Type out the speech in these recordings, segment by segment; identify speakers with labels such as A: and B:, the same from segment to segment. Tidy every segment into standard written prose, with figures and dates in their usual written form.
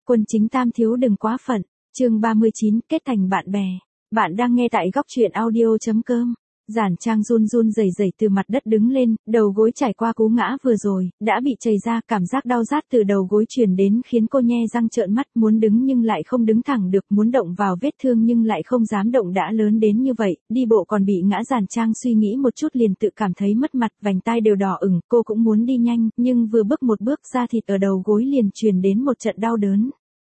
A: Quân chính tam thiếu đừng quá phận. Chương 39, kết thành bạn bè. Bạn đang nghe tại góc truyện audio.com. Giản Trang run run rẩy rẩy từ mặt đất đứng lên, đầu gối trải qua cú ngã vừa rồi, đã bị chảy ra, cảm giác đau rát từ đầu gối truyền đến khiến cô nhe răng trợn mắt, muốn đứng nhưng lại không đứng thẳng được, muốn động vào vết thương nhưng lại không dám động, đã lớn đến như vậy, đi bộ còn bị ngã. Giản Trang suy nghĩ một chút liền tự cảm thấy mất mặt, vành tai đều đỏ ửng, cô cũng muốn đi nhanh, nhưng vừa bước một bước da thịt ở đầu gối liền truyền đến một trận đau đớn.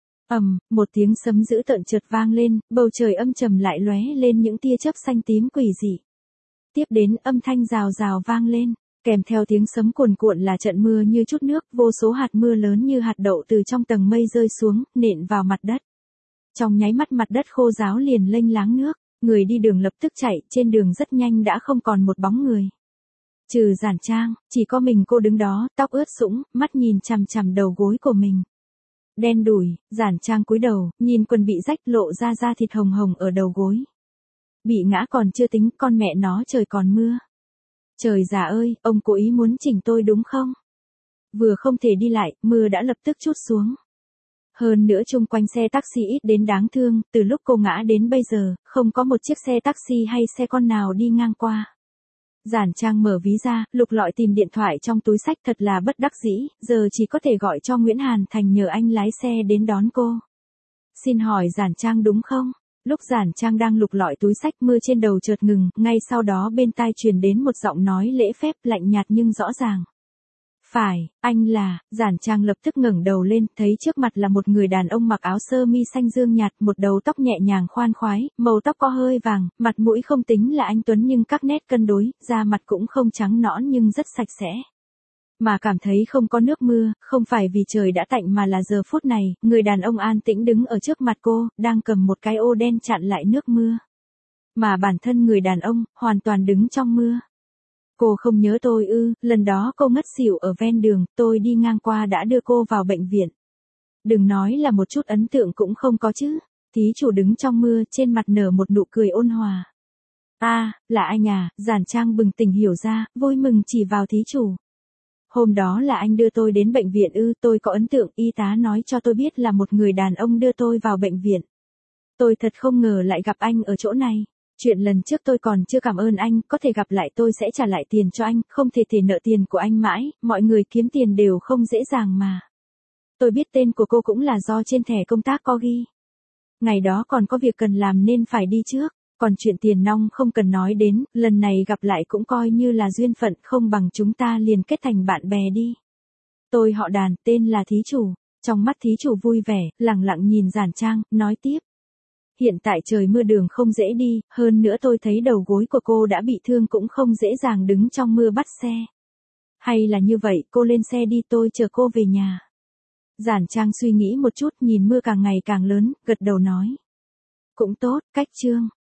A: Một tiếng sấm dữ tợn chợt vang lên, bầu trời âm trầm lại lóe lên những tia chớp xanh tím quỷ dị. Tiếp đến âm thanh rào rào vang lên, kèm theo tiếng sấm cuồn cuộn là trận mưa như chút nước, vô số hạt mưa lớn như hạt đậu từ trong tầng mây rơi xuống, nện vào mặt đất. Trong nháy mắt mặt đất khô ráo liền lênh láng nước, người đi đường lập tức chạy, trên đường rất nhanh đã không còn một bóng người. Trừ Giản Trang, chỉ có mình cô đứng đó, tóc ướt sũng, mắt nhìn chằm chằm đầu gối của mình. Đen đủi, Giản Trang cúi đầu, nhìn quần bị rách lộ ra da thịt hồng hồng ở đầu gối. Bị ngã còn chưa tính, con mẹ nó trời còn mưa. Trời già ơi, ông cố ý muốn chỉnh tôi đúng không? Vừa không thể đi lại, mưa đã lập tức trút xuống. Hơn nữa chung quanh xe taxi ít đến đáng thương, từ lúc cô ngã đến bây giờ, không có một chiếc xe taxi hay xe con nào đi ngang qua. Giản Trang mở ví ra, lục lọi tìm điện thoại trong túi xách, thật là bất đắc dĩ, giờ chỉ có thể gọi cho Nguyễn Hàn Thành nhờ anh lái xe đến đón cô. Xin hỏi Giản Trang đúng không? Lúc Giản Trang đang lục lọi túi xách, mưa trên đầu chợt ngừng, ngay sau đó bên tai truyền đến một giọng nói lễ phép lạnh nhạt nhưng rõ ràng. Phải, anh là. Giản Trang lập tức ngẩng đầu lên, thấy trước mặt là một người đàn ông mặc áo sơ mi xanh dương nhạt, một đầu tóc nhẹ nhàng khoan khoái, màu tóc có hơi vàng, mặt mũi không tính là anh tuấn nhưng các nét cân đối, da mặt cũng không trắng nõn nhưng rất sạch sẽ. Mà cảm thấy không có nước mưa, không phải vì trời đã tạnh mà là giờ phút này, người đàn ông an tĩnh đứng ở trước mặt cô, đang cầm một cái ô đen chặn lại nước mưa. Mà bản thân người đàn ông, hoàn toàn đứng trong mưa. Cô không nhớ tôi ư? Lần đó cô ngất xỉu ở ven đường, tôi đi ngang qua đã đưa cô vào bệnh viện. Đừng nói là một chút ấn tượng cũng không có chứ. Thí chủ đứng trong mưa, trên mặt nở một nụ cười ôn hòa. Là anh à? Giản Trang bừng tỉnh hiểu ra, vui mừng chỉ vào thí chủ. Hôm đó là anh đưa tôi đến bệnh viện ư? Tôi có ấn tượng, y tá nói cho tôi biết là một người đàn ông đưa tôi vào bệnh viện. Tôi thật không ngờ lại gặp anh ở chỗ này. Chuyện lần trước tôi còn chưa cảm ơn anh, có thể gặp lại tôi sẽ trả lại tiền cho anh, không thể nợ tiền của anh mãi, mọi người kiếm tiền đều không dễ dàng mà. Tôi biết tên của cô cũng là do trên thẻ công tác có ghi. Ngày đó còn có việc cần làm nên phải đi trước, còn chuyện tiền nong không cần nói đến, lần này gặp lại cũng coi như là duyên phận, không bằng chúng ta liền kết thành bạn bè đi. Tôi họ Đàn, tên là thí chủ. Trong mắt thí chủ vui vẻ, lẳng lặng nhìn Giản Trang, nói tiếp. Hiện tại trời mưa đường không dễ đi, hơn nữa tôi thấy đầu gối của cô đã bị thương cũng không dễ dàng đứng trong mưa bắt xe. Hay là như vậy, cô lên xe đi, tôi chờ cô về nhà. Giản Trang suy nghĩ một chút, nhìn mưa càng ngày càng lớn, gật đầu nói. Cũng tốt, cách chương.